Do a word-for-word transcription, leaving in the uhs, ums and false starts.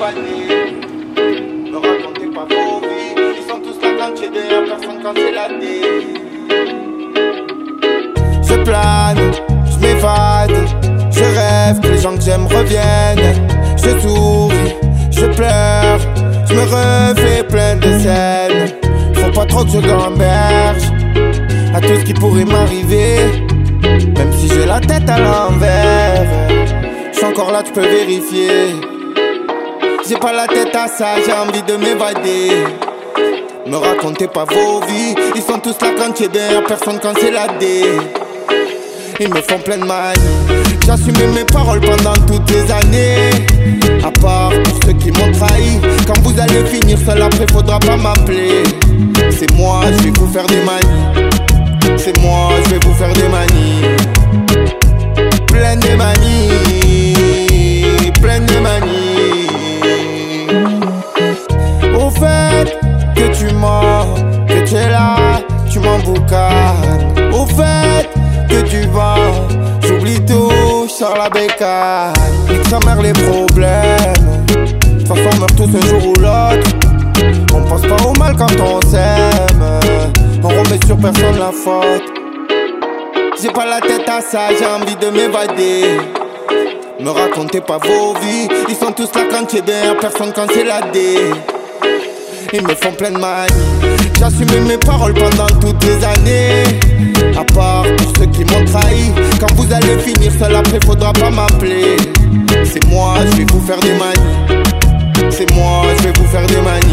m'évader. Me racontez pas vos vies. Ils sont tous là quand j'ai derrière personne quand c'est la dé. Je plane, je m'évade. Je rêve que les gens que j'aime reviennent. Je souris, je pleure. Je me refais plein de scènes. Faut pas trop que je gamberge à tout ce qui pourrait m'arriver. Même si j'ai la tête à l'envers, j'suis encore là, tu peux vérifier. J'ai pas la tête à ça, j'ai envie de m'évader. Me racontez pas vos vies. Ils sont tous là quand t'es bien, personne quand c'est la dé. Ils me font plein de manie. J'assumais mes paroles pendant toutes les années. À part pour ceux qui m'ont trahi. Quand vous allez finir seul après faudra pas m'appeler. C'est moi, je vais vous faire des manies. C'est moi, je vais vous faire des manies. Plein de manies. Plein de manies. Au fait que tu mens, que tu es là, tu m'emboucanes. Au fait que tu vends, j'oublie tout, j'sors la bécane. Nique sa mère les problèmes. De toute façon on meurt tous un jour ou l'autre. On pense pas au mal quand on s'aime. On remet sur personne la faute. J'ai pas la tête à ça, j'ai envie de m'évader. Me racontez pas vos vies. Ils sont tous là quand t'es bien, personne quand c'est la dé. Ils me font plein de manies. J'assumais mes paroles pendant toutes les années. À part pour ceux qui m'ont trahi. Quand vous allez finir seul après faudra pas m'appeler. C'est moi, je vais vous faire des manies. C'est moi, je vais vous faire des manies.